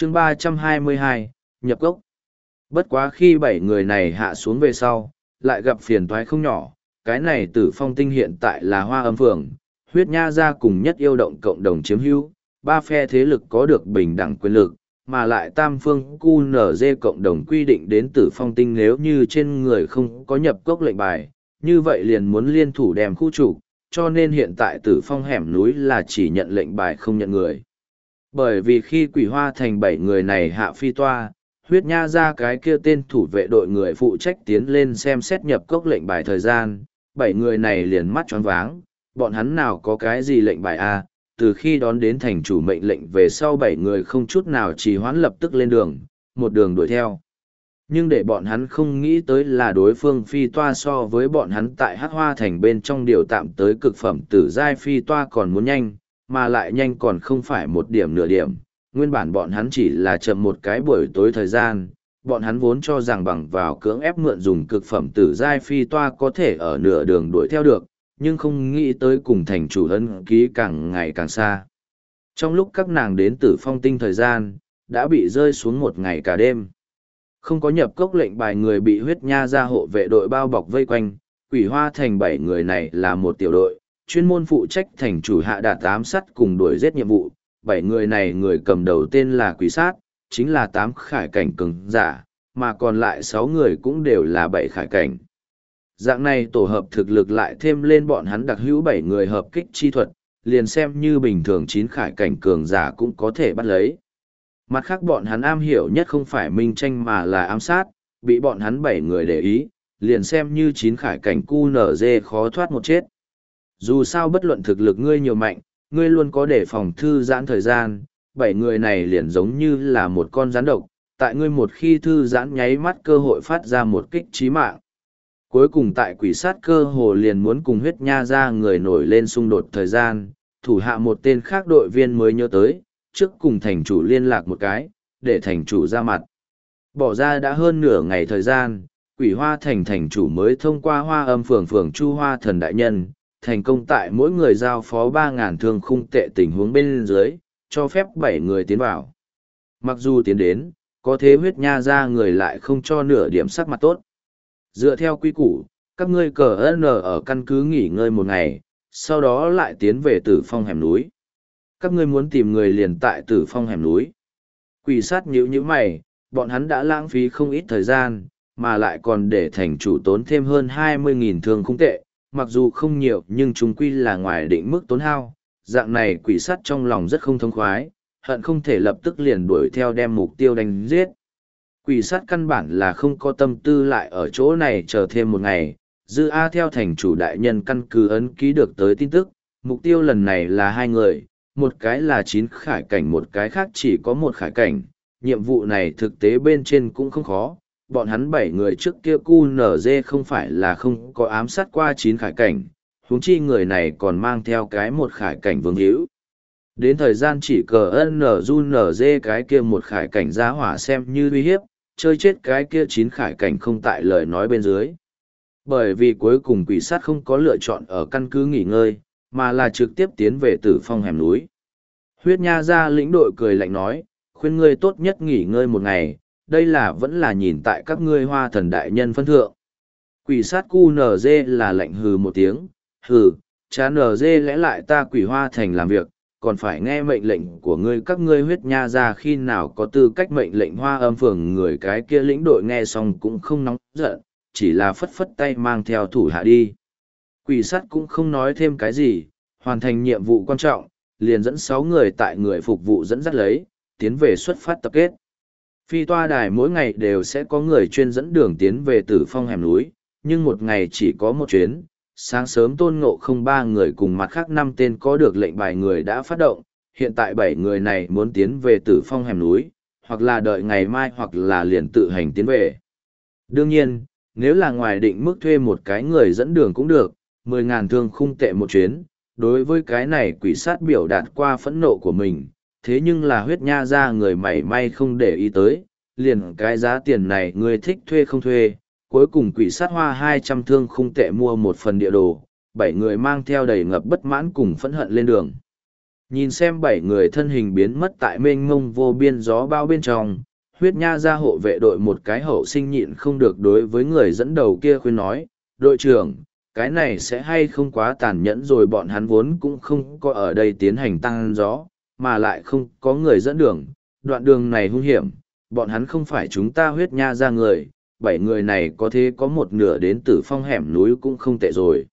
chương 322, nhập gốc. Bất quá khi 7 người này hạ xuống về sau, lại gặp phiền toái không nhỏ. Cái này Tử Phong Tinh hiện tại là Hoa Âm Phường, Huyết Nha gia cùng Nhất Yêu Động cộng đồng chiếm hữu, ba phe thế lực có được bình đẳng quyền lực, mà lại Tam Phương QNZ cộng đồng quy định đến Tử Phong Tinh nếu như trên người không có nhập cốc lệnh bài, như vậy liền muốn liên thủ đem khu trục, cho nên hiện tại Tử Phong hẻm núi là chỉ nhận lệnh bài không nhận người. Bởi vì khi Quỷ Hoa Thành 7 người này hạ phi toa, Huyết Nha ra cái kia tên thủ vệ đội người phụ trách tiến lên xem xét nhập cốc lệnh bài thời gian, 7 người này liền mắt choáng váng, bọn hắn nào có cái gì lệnh bài a? Từ khi đón đến thành chủ mệnh lệnh về sau 7 người không chút nào trì hoãn lập tức lên đường, một đường đuổi theo. Nhưng để bọn hắn không nghĩ tới là đối phương phi toa so với bọn hắn tại Hắc Hoa Thành bên trong điều tạm tới cực phẩm tử giai phi toa còn muốn nhanh, mà lại nhanh còn không phải một điểm nửa điểm. Nguyên bản bọn hắn chỉ là chậm một cái buổi tối thời gian, bọn hắn vốn cho rằng bằng vào cưỡng ép mượn dùng cực phẩm tử giai phi toa có thể ở nửa đường đuổi theo được, nhưng không nghĩ tới cùng thành chủ ân ký càng ngày càng xa. Trong lúc các nàng đến Tử Phong Tinh thời gian, đã bị rơi xuống một ngày cả đêm. Không có nhập cốc lệnh bài người bị Huyết Nha gia hộ vệ đội bao bọc vây quanh, Quỷ Hoa Thành 7 người này là một tiểu đội, chuyên môn phụ trách thành chủ hạ đạt ám sát cùng đuổi giết nhiệm vụ. 7 người này người cầm đầu tên là Quỷ Sát, chính là 8 khải cảnh cường giả, mà còn lại 6 người cũng đều là 7 khải cảnh. Dạng này tổ hợp thực lực lại thêm lên bọn hắn đặc hữu 7 người hợp kích chi thuật, liền xem như bình thường 9 khải cảnh cường giả cũng có thể bắt lấy. Mặt khác bọn hắn am hiểu nhất không phải minh tranh mà là ám sát, bị bọn hắn 7 người để ý, liền xem như 9 khải cảnh QNZ khó thoát một chết. Dù sao bất luận thực lực ngươi nhiều mạnh, ngươi luôn có để phòng thư giãn thời gian, 7 người này liền giống như là một con rắn độc, tại ngươi một khi thư giãn nháy mắt cơ hội phát ra một kích chí mạng. Cuối cùng tại Quỷ Sát cơ hồ liền muốn cùng Huyết Nha ra người nổi lên xung đột thời gian, thủ hạ một tên khác đội viên mới nhớ tới, trước cùng thành chủ liên lạc một cái, để thành chủ ra mặt. Bỏ ra đã hơn nửa ngày thời gian, Quỷ Hoa Thành thành chủ mới thông qua Hoa Âm phường Chu Hoa Thần Đại Nhân, thành công tại mỗi người giao phó 3.000 thương khung tệ tình huống bên dưới, cho phép 7 người tiến vào. Mặc dù tiến đến, có thế Huyết Nha ra người lại không cho nửa điểm sắc mặt tốt. Dựa theo quy củ, các ngươi cờ N ở căn cứ nghỉ ngơi một ngày, sau đó lại tiến về Tử Phong hẻm núi. Các ngươi muốn tìm người liền tại Tử Phong hẻm núi. Quỷ Sát nhíu nhíu mày, bọn hắn đã lãng phí không ít thời gian, mà lại còn để thành chủ tốn thêm hơn 20.000 thương khung tệ, mặc dù không nhiều nhưng chúng quy là ngoài định mức tốn hao. Dạng này Quỷ Sát trong lòng rất không thông khoái, hận không thể lập tức liền đuổi theo đem mục tiêu đánh giết. Quỷ Sát căn bản là không có tâm tư lại ở chỗ này chờ thêm một ngày. Dư A theo thành chủ đại nhân căn cứ ấn ký được tới tin tức, mục tiêu lần này là 2 người, một cái là 9 khải cảnh, một cái khác chỉ có 1 khải cảnh. Nhiệm vụ này thực tế bên trên cũng không khó, bọn hắn 7 người trước kia QNZ không phải là không có ám sát qua 9 khải cảnh, huống chi người này còn mang theo cái 1 khải cảnh vương hữu. Đến thời gian chỉ cờ NZ cái kia 1 khải cảnh giá hỏa xem như uy hiếp, chơi chết cái kia 9 khải cảnh không tại lời nói bên dưới. Bởi vì cuối cùng Quỷ Sát không có lựa chọn ở căn cứ nghỉ ngơi, mà là trực tiếp tiến về Tử Phong hẻm núi. Huyết Nha ra lĩnh đội cười lạnh nói, khuyên ngươi tốt nhất nghỉ ngơi một ngày, đây là vẫn là nhìn tại các ngươi Hoa Thần đại nhân phân thượng. Quỷ Sát QNZ là lạnh hừ một tiếng, hừ, chá NZ lẽ lại ta Quỷ Hoa Thành làm việc, còn phải nghe mệnh lệnh của ngươi. Các ngươi Huyết Nha ra khi nào có tư cách mệnh lệnh Hoa Âm phường người cái kia lĩnh đội nghe xong cũng không nóng giận, chỉ là phất phất tay mang theo thủ hạ đi. Quỷ Sát cũng không nói thêm cái gì, hoàn thành nhiệm vụ quan trọng, liền dẫn 6 người tại người phục vụ dẫn dắt lấy, tiến về xuất phát tập kết. Phi toa đài mỗi ngày đều sẽ có người chuyên dẫn đường tiến về Tử Phong hẻm núi, nhưng một ngày chỉ có một chuyến. Sáng sớm Tôn Ngộ Không 3 người cùng mặt khác 5 tên có được lệnh bài người đã phát động, hiện tại 7 người này muốn tiến về Tử Phong hẻm núi, hoặc là đợi ngày mai hoặc là liền tự hành tiến về. Đương nhiên, nếu là ngoài định mức thuê một cái người dẫn đường cũng được, 10.000 thương khung tệ một chuyến. Đối với cái này Quỷ Sát biểu đạt qua phẫn nộ của mình, thế nhưng là Huyết Nha ra người mảy may không để ý tới, liền cái giá tiền này người thích thuê không thuê. Cuối cùng Quỷ Sát hoa 200 thương khung tệ mua một phần địa đồ, 7 người mang theo đầy ngập bất mãn cùng phẫn hận lên đường. Nhìn xem 7 người thân hình biến mất tại mênh mông vô biên gió bao bên trong, huyết nha ra hộ vệ đội một cái hậu sinh nhịn không được đối với người dẫn đầu kia khuyên nói, đội trưởng, cái này sẽ hay không quá tàn nhẫn rồi, bọn hắn vốn cũng không có ở đây tiến hành tăng gió, mà lại không có người dẫn đường, đoạn đường này hung hiểm, bọn hắn không phải chúng ta huyết nha ra người, 7 người này có thế có một nửa đến Tử Phong hẻm núi cũng không tệ rồi.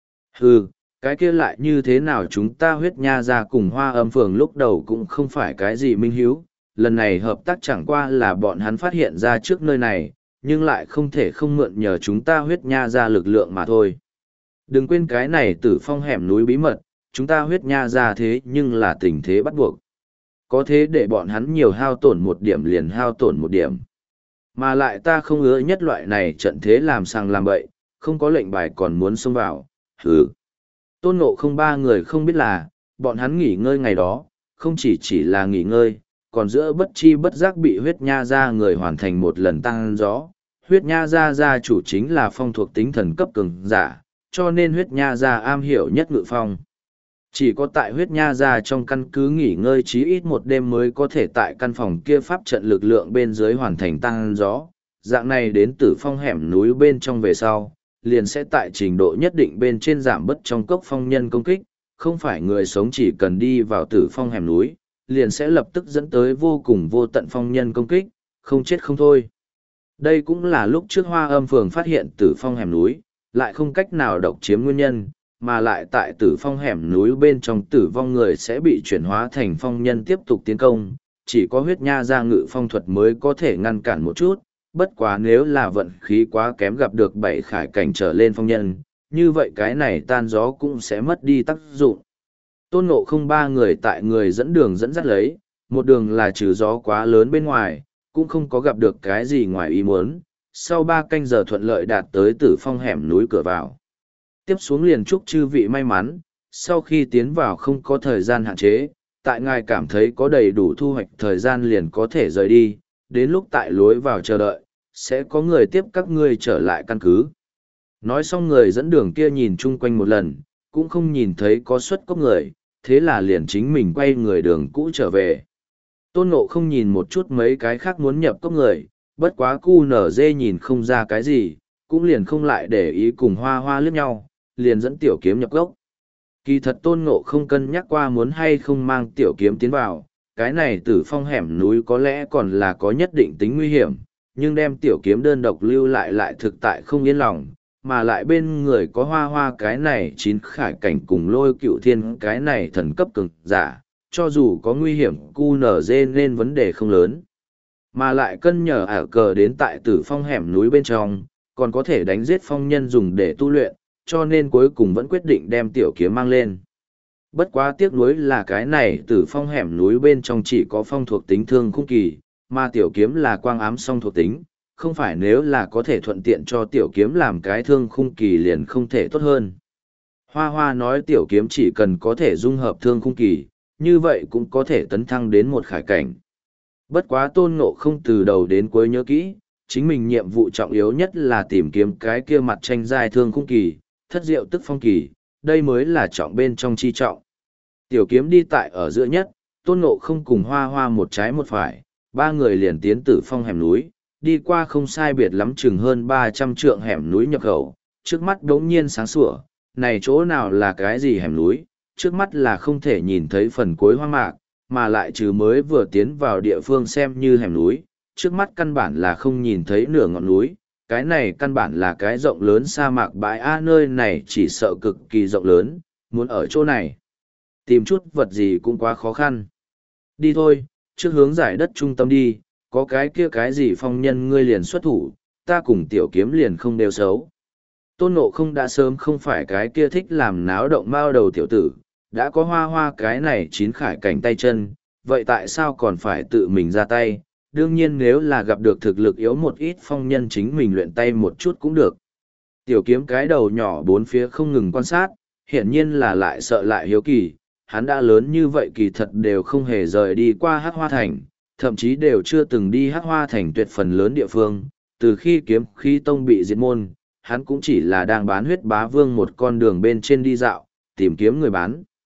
Hừ, cái kia lại như thế nào, chúng ta huyết nha ra cùng Hoa Âm phường lúc đầu cũng không phải cái gì minh hiếu, lần này hợp tác chẳng qua là bọn hắn phát hiện ra trước nơi này, nhưng lại không thể không mượn nhờ chúng ta huyết nha ra lực lượng mà thôi. Đừng quên cái này Tử Phong hẻm núi bí mật, chúng ta huyết nha ra thế nhưng là tình thế bắt buộc. Có thế để bọn hắn nhiều hao tổn một điểm liền hao tổn một điểm. Mà lại ta không ngứa nhất loại này trận thế làm sàng làm bậy, không có lệnh bài còn muốn xông vào, hừ. Tôn Ngộ Không 3 người không biết là, bọn hắn nghỉ ngơi ngày đó, không chỉ là nghỉ ngơi, còn giữa bất chi bất giác bị huyết nha ra người hoàn thành một lần tăng gió. Huyết nha ra gia chủ chính là phong thuộc tính thần cấp cường giả, cho nên huyết nha ra am hiểu nhất ngự phong. Chỉ có tại huyết nha ra trong căn cứ nghỉ ngơi chí ít một đêm mới có thể tại căn phòng kia pháp trận lực lượng bên dưới hoàn thành tăng gió. Dạng này đến Tử Phong hẻm núi bên trong về sau, liền sẽ tại trình độ nhất định bên trên giảm bớt trong cốc phong nhân công kích, không phải người sống chỉ cần đi vào Tử Phong hẻm núi, liền sẽ lập tức dẫn tới vô cùng vô tận phong nhân công kích, không chết không thôi. Đây cũng là lúc trước Hoa Âm phường phát hiện Tử Phong hẻm núi, lại không cách nào độc chiếm nguyên nhân, mà lại tại Tử Phong hẻm núi bên trong tử vong người sẽ bị chuyển hóa thành phong nhân tiếp tục tiến công, chỉ có huyết nha ra ngự phong thuật mới có thể ngăn cản một chút, bất quá nếu là vận khí quá kém gặp được 7 khải cảnh trở lên phong nhân, như vậy cái này tan gió cũng sẽ mất đi tác dụng. Tôn Ngộ Không 3 người tại người dẫn đường dẫn dắt lấy, một đường là trừ gió quá lớn bên ngoài, cũng không có gặp được cái gì ngoài ý muốn, sau 3 canh giờ thuận lợi đạt tới Tử Phong hẻm núi cửa vào. Tiếp xuống liền chúc chư vị may mắn, sau khi tiến vào không có thời gian hạn chế, tại ngài cảm thấy có đầy đủ thu hoạch thời gian liền có thể rời đi, đến lúc tại lối vào chờ đợi, sẽ có người tiếp các ngươi trở lại căn cứ. Nói xong người dẫn đường kia nhìn chung quanh một lần, cũng không nhìn thấy có xuất cốc người, thế là liền chính mình quay người đường cũ trở về. Tôn Ngộ Không nhìn một chút mấy cái khác muốn nhập cốc người, bất quá cu nở dê nhìn không ra cái gì, cũng liền không lại để ý cùng Hoa Hoa liếc nhau, liền dẫn tiểu kiếm nhập cốc. Kỳ thật Tôn Ngộ Không cân nhắc qua muốn hay không mang tiểu kiếm tiến vào, cái này Tử Phong hẻm núi có lẽ còn là có nhất định tính nguy hiểm, nhưng đem tiểu kiếm đơn độc lưu lại thực tại không yên lòng, mà lại bên người có Hoa Hoa cái này 9 khải cảnh cùng Lôi Cựu Thiên cái này thần cấp cường giả, cho dù có nguy hiểm cu nở dê nên vấn đề không lớn. Mà lại cân nhờ ả cờ đến tại Tử Phong hẻm núi bên trong, còn có thể đánh giết phong nhân dùng để tu luyện, cho nên cuối cùng vẫn quyết định đem tiểu kiếm mang lên. Bất quá tiếc nuối là cái này Tử Phong hẻm núi bên trong chỉ có phong thuộc tính thương khung kỳ, mà tiểu kiếm là quang ám song thuộc tính, không phải nếu là có thể thuận tiện cho tiểu kiếm làm cái thương khung kỳ liền không thể tốt hơn. Hoa Hoa nói tiểu kiếm chỉ cần có thể dung hợp thương khung kỳ, như vậy cũng có thể tấn thăng đến một khải cảnh. Bất quá Tôn Ngộ Không từ đầu đến cuối nhớ kỹ, chính mình nhiệm vụ trọng yếu nhất là tìm kiếm cái kia mặt tranh giai thương khung kỳ, thất diệu tức phong kỳ, đây mới là trọng bên trong chi trọng. Tiểu kiếm đi tại ở giữa nhất, Tôn Ngộ Không cùng Hoa Hoa một trái một phải, 3 người liền tiến Tử Phong hẻm núi, đi qua không sai biệt lắm chừng hơn 300 trượng hẻm núi nhập khẩu, trước mắt đống nhiên sáng sủa, này chỗ nào là cái gì hẻm núi, trước mắt là không thể nhìn thấy phần cuối hoang mạc, mà lại trừ mới vừa tiến vào địa phương xem như hẻm núi, trước mắt căn bản là không nhìn thấy nửa ngọn núi, cái này căn bản là cái rộng lớn sa mạc bãi A, nơi này chỉ sợ cực kỳ rộng lớn, muốn ở chỗ này tìm chút vật gì cũng quá khó khăn. Đi thôi, trước hướng giải đất trung tâm đi, có cái gì phong nhân ngươi liền xuất thủ, ta cùng tiểu kiếm liền không đều xấu. Tôn Ngộ Không đã sớm không phải cái kia thích làm náo động mao đầu tiểu tử, đã có Hoa Hoa cái này 9 khải cảnh tay chân, vậy tại sao còn phải tự mình ra tay? Đương nhiên nếu là gặp được thực lực yếu một ít phong nhân chính mình luyện tay một chút cũng được. Tiểu kiếm cái đầu nhỏ bốn phía không ngừng quan sát, hiển nhiên là lại sợ lại hiếu kỳ, hắn đã lớn như vậy kỳ thật đều không hề rời đi qua Hắc Hoa Thành, thậm chí đều chưa từng đi Hắc Hoa Thành tuyệt phần lớn địa phương, từ khi kiếm khí tông bị diệt môn, hắn cũng chỉ là đang bán huyết bá vương một con đường bên trên đi dạo, tìm kiếm người bán.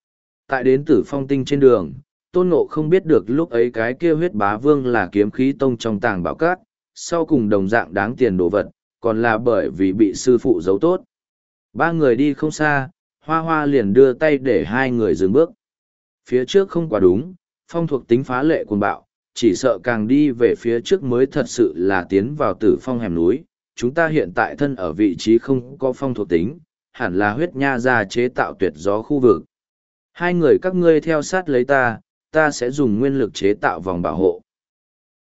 Tại đến Tử Phong Tinh trên đường, Tôn Ngộ không biết được lúc ấy cái kia huyết bá vương là kiếm khí tông trong tàng bảo cát, sau cùng đồng dạng đáng tiền đồ vật, còn là bởi vì bị sư phụ giấu tốt. Ba người đi không xa, Hoa Hoa liền đưa tay để hai người dừng bước. Phía trước không quá đúng, phong thuộc tính phá lệ cuồng bạo, chỉ sợ càng đi về phía trước mới thật sự là tiến vào Tử Phong hẻm núi. Chúng ta hiện tại thân ở vị trí không có phong thuộc tính, hẳn là huyết nha ra chế tạo tuyệt gió khu vực. Hai người các ngươi theo sát lấy ta, ta sẽ dùng nguyên lực chế tạo vòng bảo hộ.